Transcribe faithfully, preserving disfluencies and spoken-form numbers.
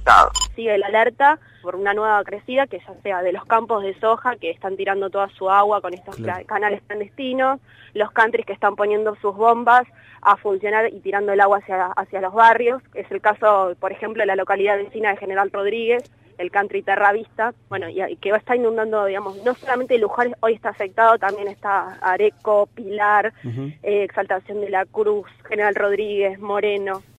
afectados. Sigue la alerta por una nueva crecida, que ya sea de los campos de soja, que están tirando toda su agua con estos claro. canales clandestinos, los countries que están poniendo sus bombas a funcionar y tirando el agua hacia, hacia los barrios. Es el caso, por ejemplo, de la localidad vecina de General Rodríguez, el country Terra Vista, bueno, y, y que va a estar inundando, digamos, no solamente Luján hoy está afectado, también está Areco, Pilar, uh-huh. eh, Exaltación de la Cruz, General Rodríguez, Moreno.